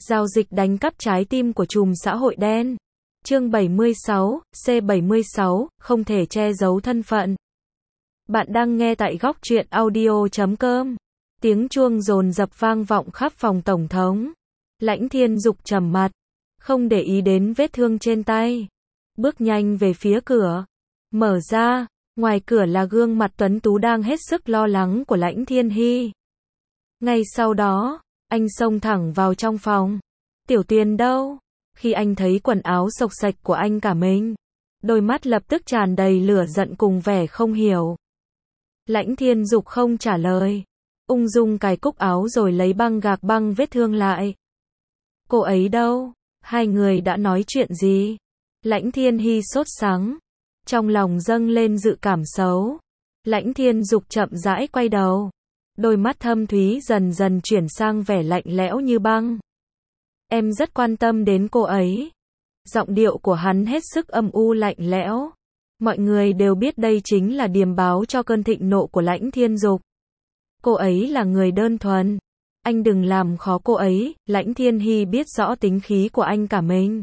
Giao dịch đánh cắp trái tim của trùm xã hội đen. Chương 76, C76, không thể che giấu thân phận. Bạn đang nghe tại góc truyện audio.com. Tiếng chuông dồn dập vang vọng khắp phòng tổng thống. Lãnh Thiên Dục trầm mặt, không để ý đến vết thương trên tay. Bước nhanh về phía cửa. Mở ra, ngoài cửa là gương mặt tuấn tú đang hết sức lo lắng của Lãnh Thiên Hy. Ngay sau đó, anh xông thẳng vào trong phòng. Tiểu Tuyền đâu? Khi anh thấy quần áo xộc xạch của anh cả mình, đôi mắt lập tức tràn đầy lửa giận cùng vẻ không hiểu. Lãnh Thiên Dục không trả lời, ung dung cài cúc áo rồi lấy băng gạc băng vết thương lại. Cô ấy đâu? Hai người đã nói chuyện gì? Lãnh Thiên Hy sốt sắng, trong lòng dâng lên dự cảm xấu. Lãnh Thiên Dục chậm rãi quay đầu, đôi mắt thâm thúy dần dần chuyển sang vẻ lạnh lẽo như băng. Em rất quan tâm đến cô ấy. Giọng điệu của hắn hết sức âm u lạnh lẽo. Mọi người đều biết đây chính là điềm báo cho cơn thịnh nộ của Lãnh Thiên Dục. Cô ấy là người đơn thuần. Anh đừng làm khó cô ấy. Lãnh Thiên Hy biết rõ tính khí của anh cả mình.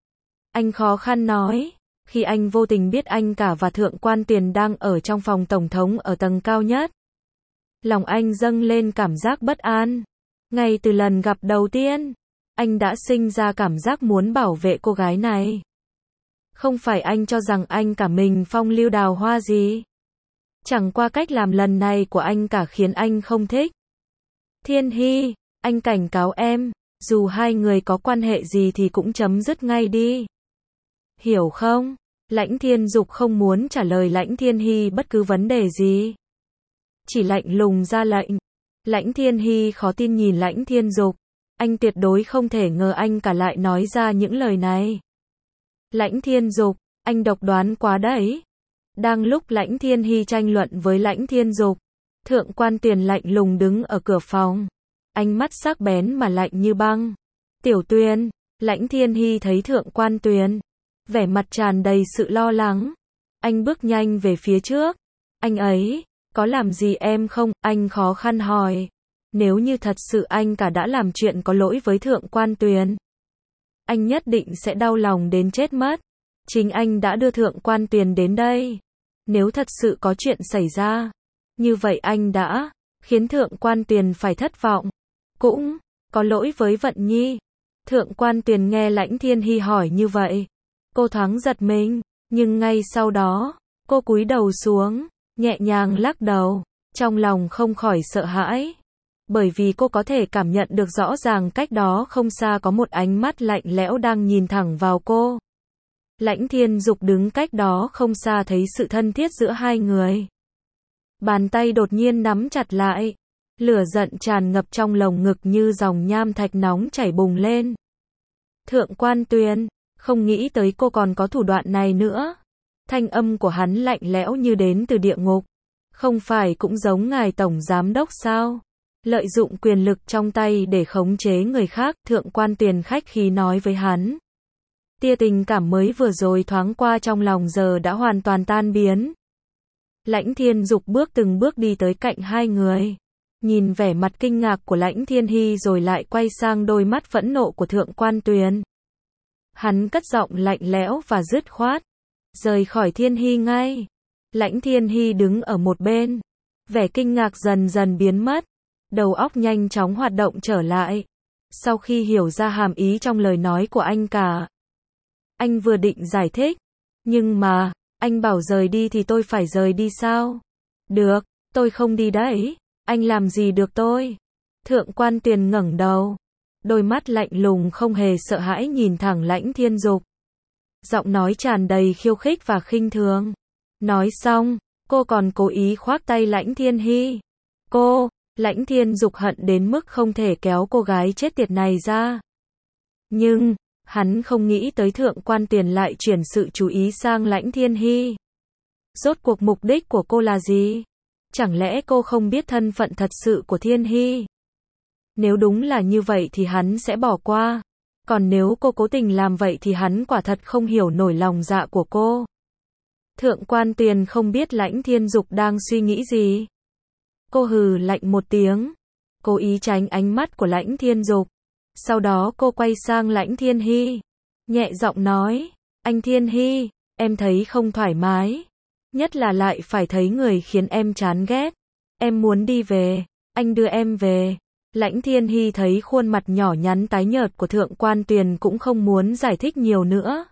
Anh khó khăn nói. Khi anh vô tình biết anh cả và Thượng quan Tuyền đang ở trong phòng tổng thống ở tầng cao nhất, lòng anh dâng lên cảm giác bất an. Ngay từ lần gặp đầu tiên, anh đã sinh ra cảm giác muốn bảo vệ cô gái này. Không phải anh cho rằng anh cả mình phong lưu đào hoa gì. Chẳng qua cách làm lần này của anh cả khiến anh không thích. Thiên Hy, anh cảnh cáo em, dù hai người có quan hệ gì thì cũng chấm dứt ngay đi. Hiểu không? Lãnh Thiên Dục không muốn trả lời Lãnh Thiên Hy bất cứ vấn đề gì, chỉ lạnh lùng ra lệnh. Lãnh Thiên Hy khó tin nhìn Lãnh Thiên Dục. Anh tuyệt đối không thể ngờ anh cả lại nói ra những lời này. Lãnh Thiên Dục, anh độc đoán quá đấy. Đang lúc Lãnh Thiên Hy tranh luận với Lãnh Thiên Dục, Thượng quan Tuyền lạnh lùng đứng ở cửa phòng. Ánh mắt sắc bén mà lạnh như băng. Tiểu Tuyền, Lãnh Thiên Hy thấy Thượng quan Tuyền, vẻ mặt tràn đầy sự lo lắng. Anh bước nhanh về phía trước. Anh ấy, có làm gì em không? Anh khó khăn hỏi. Nếu như thật sự anh cả đã làm chuyện có lỗi với Thượng quan Tuyền, anh nhất định sẽ đau lòng đến chết mất. Chính anh đã đưa Thượng quan Tuyền đến đây. Nếu thật sự có chuyện xảy ra, như vậy anh đã khiến Thượng quan Tuyền phải thất vọng. Cũng có lỗi với Vận Nhi. Thượng quan Tuyền nghe Lãnh Thiên Hy hỏi như vậy, cô thoáng giật mình, nhưng ngay sau đó, cô cúi đầu xuống, nhẹ nhàng lắc đầu, trong lòng không khỏi sợ hãi. Bởi vì cô có thể cảm nhận được rõ ràng cách đó không xa có một ánh mắt lạnh lẽo đang nhìn thẳng vào cô. Lãnh Thiên Dục đứng cách đó không xa thấy sự thân thiết giữa hai người. Bàn tay đột nhiên nắm chặt lại. Lửa giận tràn ngập trong lồng ngực như dòng nham thạch nóng chảy bùng lên. Thượng quan Tuyền, không nghĩ tới cô còn có thủ đoạn này nữa. Thanh âm của hắn lạnh lẽo như đến từ địa ngục. Không phải cũng giống ngài tổng giám đốc sao? Lợi dụng quyền lực trong tay để khống chế người khác, Thượng quan Tuyền khách khí nói với hắn. Tia tình cảm mới vừa rồi thoáng qua trong lòng giờ đã hoàn toàn tan biến. Lãnh Thiên Dục bước từng bước đi tới cạnh hai người. Nhìn vẻ mặt kinh ngạc của Lãnh Thiên Hy rồi lại quay sang đôi mắt phẫn nộ của Thượng quan Tuyền. Hắn cất giọng lạnh lẽo và dứt khoát. Rời khỏi Thiên Hy ngay. Lãnh Thiên Hy đứng ở một bên. Vẻ kinh ngạc dần dần biến mất. Đầu óc nhanh chóng hoạt động trở lại. Sau khi hiểu ra hàm ý trong lời nói của anh cả, anh vừa định giải thích. Nhưng mà, anh bảo rời đi thì tôi phải rời đi sao? Được, tôi không đi đấy. Anh làm gì được tôi? Thượng quan Tuyền ngẩng đầu. Đôi mắt lạnh lùng không hề sợ hãi nhìn thẳng Lãnh Thiên Dục. Giọng nói tràn đầy khiêu khích và khinh thường. Nói xong, cô còn cố ý khoác tay Lãnh Thiên Hy. Cô, Lãnh Thiên Dục hận đến mức không thể kéo cô gái chết tiệt này ra. Nhưng, hắn không nghĩ tới Thượng quan Tuyền lại chuyển sự chú ý sang Lãnh Thiên Hy. Rốt cuộc mục đích của cô là gì? Chẳng lẽ cô không biết thân phận thật sự của Thiên Hy? Nếu đúng là như vậy thì hắn sẽ bỏ qua. Còn nếu cô cố tình làm vậy thì hắn quả thật không hiểu nổi lòng dạ của cô. Thượng quan Tuyền không biết Lãnh Thiên Dục đang suy nghĩ gì. Cô hừ lạnh một tiếng, cố ý tránh ánh mắt của Lãnh Thiên Dục. Sau đó cô quay sang Lãnh Thiên Hy, nhẹ giọng nói, anh Thiên Hy, em thấy không thoải mái, nhất là lại phải thấy người khiến em chán ghét. Em muốn đi về, anh đưa em về. Lãnh Thiên Hy thấy khuôn mặt nhỏ nhắn tái nhợt của Thượng Quan Tuyền cũng không muốn giải thích nhiều nữa.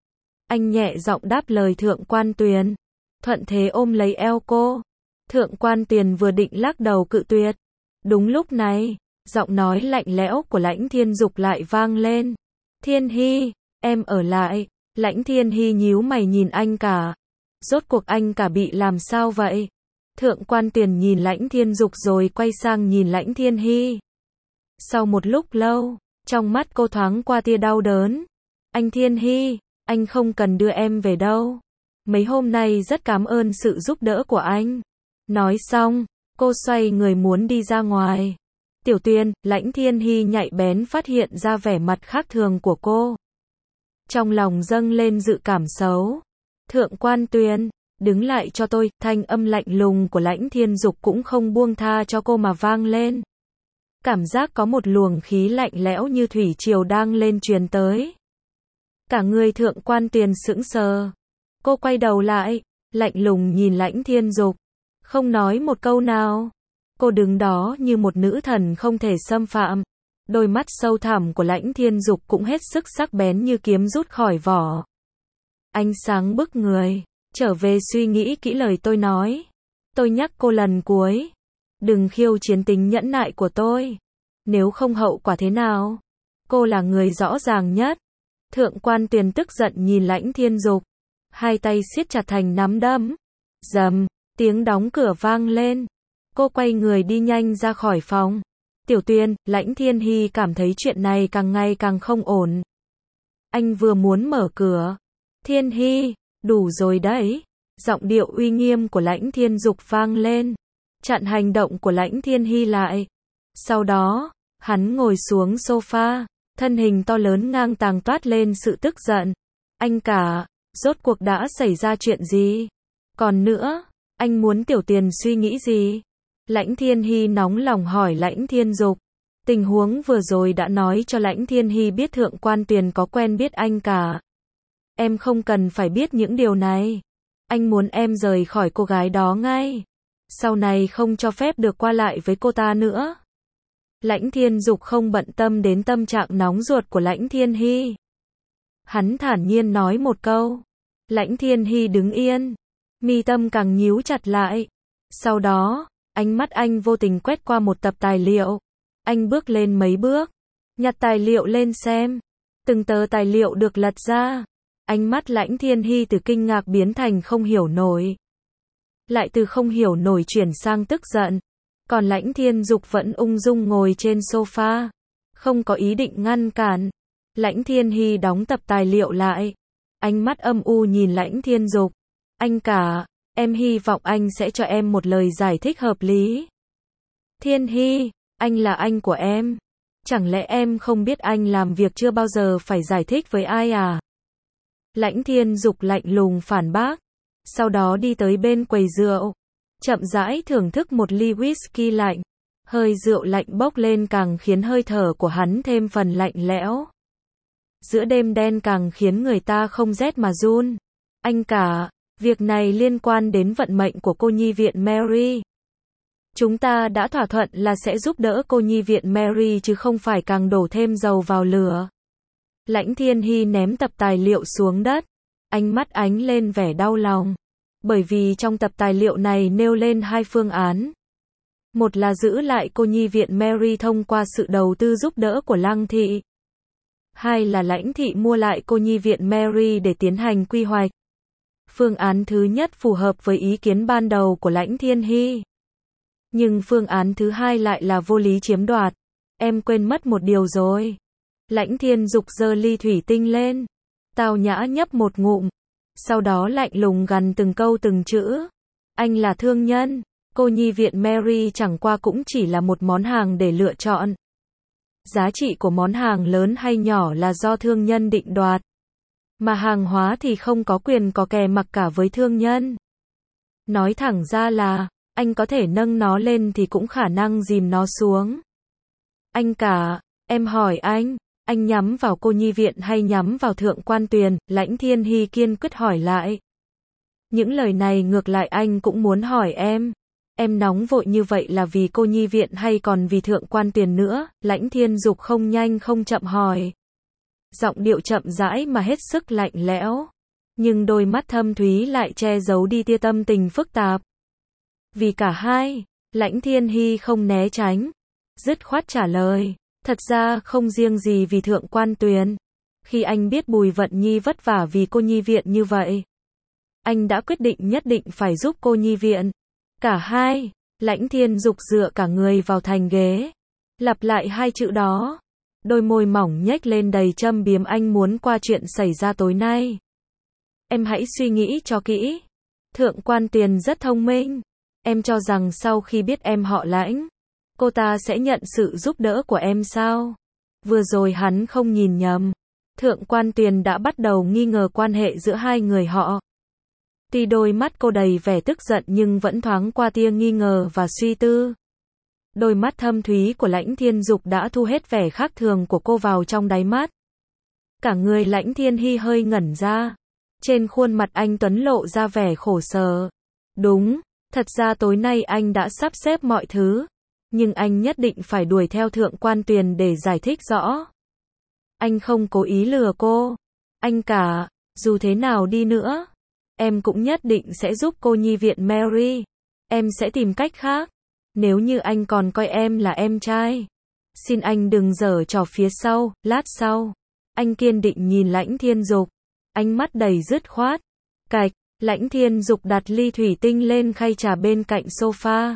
Anh nhẹ giọng đáp lời Thượng Quan Tuyền, thuận thế ôm lấy eo cô. Thượng Quan Tuyền vừa định lắc đầu cự tuyệt. Đúng lúc này, giọng nói lạnh lẽo của Lãnh Thiên Dục lại vang lên. Thiên Hy, em ở lại. Lãnh Thiên Hy nhíu mày nhìn anh cả. Rốt cuộc anh cả bị làm sao vậy? Thượng Quan Tuyền nhìn Lãnh Thiên Dục rồi quay sang nhìn Lãnh Thiên Hy. Sau một lúc lâu, trong mắt cô thoáng qua tia đau đớn. Anh Thiên Hy, anh không cần đưa em về đâu. Mấy hôm nay rất cảm ơn sự giúp đỡ của anh. Nói xong, cô xoay người muốn đi ra ngoài. Tiểu Tuyền, Lãnh Thiên Hy nhạy bén phát hiện ra vẻ mặt khác thường của cô. Trong lòng dâng lên dự cảm xấu. Thượng Quan Tuyền, đứng lại cho tôi, thanh âm lạnh lùng của Lãnh Thiên Dục cũng không buông tha cho cô mà vang lên. Cảm giác có một luồng khí lạnh lẽo như thủy triều đang lên truyền tới. Cả người Thượng Quan Tuyền sững sờ. Cô quay đầu lại, lạnh lùng nhìn Lãnh Thiên Dục, không nói một câu nào. Cô đứng đó như một nữ thần không thể xâm phạm. Đôi mắt sâu thẳm của Lãnh Thiên Dục cũng hết sức sắc bén như kiếm rút khỏi vỏ. Ánh sáng bức người. Trở về suy nghĩ kỹ lời tôi nói. Tôi nhắc cô lần cuối. Đừng khiêu chiến tính nhẫn nại của tôi. Nếu không hậu quả thế nào? Cô là người rõ ràng nhất. Thượng Quan Tuyền tức giận nhìn Lãnh Thiên Dục. Hai tay siết chặt thành nắm đấm. Rầm, tiếng đóng cửa vang lên. Cô quay người đi nhanh ra khỏi phòng. Tiểu Tuyền, Lãnh Thiên Hy cảm thấy chuyện này càng ngày càng không ổn. Anh vừa muốn mở cửa. Thiên Hy, đủ rồi đấy. Giọng điệu uy nghiêm của Lãnh Thiên Dục vang lên, chặn hành động của Lãnh Thiên Hy lại. Sau đó, hắn ngồi xuống sofa, thân hình to lớn ngang tàng toát lên sự tức giận. Anh cả, rốt cuộc đã xảy ra chuyện gì? Còn nữa, anh muốn Tiểu Tuyền suy nghĩ gì? Lãnh Thiên Hy nóng lòng hỏi Lãnh Thiên Dục. Tình huống vừa rồi đã nói cho Lãnh Thiên Hy biết Thượng Quan Tuyền có quen biết anh cả. Em không cần phải biết những điều này. Anh muốn em rời khỏi cô gái đó ngay. Sau này không cho phép được qua lại với cô ta nữa. Lãnh Thiên Dục không bận tâm đến tâm trạng nóng ruột của Lãnh Thiên Hy. Hắn thản nhiên nói một câu. Lãnh Thiên Hy đứng yên, mi tâm càng nhíu chặt lại. Sau đó, ánh mắt anh vô tình quét qua một tập tài liệu. Anh bước lên mấy bước, nhặt tài liệu lên xem. Từng tờ tài liệu được lật ra. Ánh mắt Lãnh Thiên Hy từ kinh ngạc biến thành không hiểu nổi. Lại từ không hiểu nổi chuyển sang tức giận. Còn Lãnh Thiên Dục vẫn ung dung ngồi trên sofa, không có ý định ngăn cản. Lãnh Thiên Hy đóng tập tài liệu lại. Ánh mắt âm u nhìn Lãnh Thiên Dục. Anh cả, em hy vọng anh sẽ cho em một lời giải thích hợp lý. Thiên Hy, anh là anh của em. Chẳng lẽ em không biết anh làm việc chưa bao giờ phải giải thích với ai à? Lãnh Thiên Dục lạnh lùng phản bác. Sau đó đi tới bên quầy rượu, chậm rãi thưởng thức một ly whisky lạnh. Hơi rượu lạnh bốc lên càng khiến hơi thở của hắn thêm phần lạnh lẽo. Giữa đêm đen càng khiến người ta không rét mà run. Anh cả, việc này liên quan đến vận mệnh của cô nhi viện Mary. Chúng ta đã thỏa thuận là sẽ giúp đỡ cô nhi viện Mary chứ không phải càng đổ thêm dầu vào lửa. Lãnh Thiên Hy ném tập tài liệu xuống đất. Ánh mắt ánh lên vẻ đau lòng. Bởi vì trong tập tài liệu này nêu lên hai phương án. Một là giữ lại cô nhi viện Mary thông qua sự đầu tư giúp đỡ của Lăng thị. Hai là Lãnh thị mua lại cô nhi viện Mary để tiến hành quy hoạch. Phương án thứ nhất phù hợp với ý kiến ban đầu của Lãnh Thiên Hy. Nhưng phương án thứ hai lại là vô lý chiếm đoạt. Em quên mất một điều rồi. Lãnh Thiên Dục giơ ly thủy tinh lên, tao nhã nhấp một ngụm, sau đó lạnh lùng gằn từng câu từng chữ. Anh là thương nhân, cô nhi viện Mary chẳng qua cũng chỉ là một món hàng để lựa chọn. Giá trị của món hàng lớn hay nhỏ là do thương nhân định đoạt. Mà hàng hóa thì không có quyền có kè mặc cả với thương nhân. Nói thẳng ra là, anh có thể nâng nó lên thì cũng khả năng dìm nó xuống. Anh cả, Em hỏi anh nhắm vào cô nhi viện hay nhắm vào Thượng Quan Tuyền? Lãnh Thiên Hy kiên quyết hỏi lại. Những lời này ngược lại anh cũng muốn hỏi em. Em nóng vội như vậy là vì cô nhi viện hay còn vì Thượng Quan Tuyền nữa? Lãnh Thiên Dục không nhanh không chậm hỏi. Giọng điệu chậm rãi mà hết sức lạnh lẽo. Nhưng đôi mắt thâm thúy lại che giấu đi tia tâm tình phức tạp. Vì cả hai, Lãnh Thiên Hy không né tránh. Dứt khoát trả lời. Thật ra không riêng gì vì Thượng Quan Tuyền. Khi anh biết Bùi Vận Nhi vất vả vì cô nhi viện như vậy, anh đã quyết định nhất định phải giúp cô nhi viện. Cả hai, Lãnh Thiên Dục dựa cả người vào thành ghế. Lặp lại hai chữ đó. Đôi môi mỏng nhếch lên đầy châm biếm. Anh muốn qua chuyện xảy ra tối nay. Em hãy suy nghĩ cho kỹ. Thượng Quan Tuyền rất thông minh. Em cho rằng sau khi biết em họ Lãnh, cô ta sẽ nhận sự giúp đỡ của em sao? Vừa rồi hắn không nhìn nhầm. Thượng Quan Tuyền đã bắt đầu nghi ngờ quan hệ giữa hai người họ. Tuy đôi mắt cô đầy vẻ tức giận nhưng vẫn thoáng qua tia nghi ngờ và suy tư. Đôi mắt thâm thúy của Lãnh Thiên Dục đã thu hết vẻ khác thường của cô vào trong đáy mắt. Cả người Lãnh Thiên Hy hơi ngẩn ra. Trên khuôn mặt anh Tuấn lộ ra vẻ khổ sở. Đúng, thật ra tối nay anh đã sắp xếp mọi thứ. Nhưng anh nhất định phải đuổi theo Thượng Quan Tuyền để giải thích rõ. Anh không cố ý lừa cô. Anh cả, dù thế nào đi nữa, em cũng nhất định sẽ giúp cô nhi viện Mary. Em sẽ tìm cách khác. Nếu như anh còn coi em là em trai, xin anh đừng giở trò phía sau. Lát sau, anh kiên định nhìn Lãnh Thiên Dục. Ánh mắt đầy dứt khoát. Cạch, Lãnh Thiên Dục đặt ly thủy tinh lên khay trà bên cạnh sofa.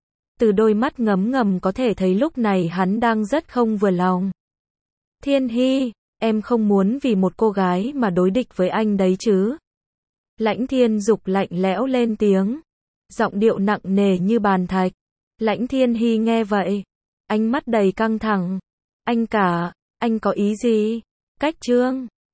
Từ đôi mắt ngấm ngầm có thể thấy lúc này hắn đang rất không vừa lòng. Thiên Hy, em không muốn vì một cô gái mà đối địch với anh đấy chứ? Lãnh Thiên Dục lạnh lẽo lên tiếng. Giọng điệu nặng nề như bàn thạch. Lãnh Thiên Hy nghe vậy. Ánh mắt đầy căng thẳng. Anh cả, anh có ý gì? Cách Trương.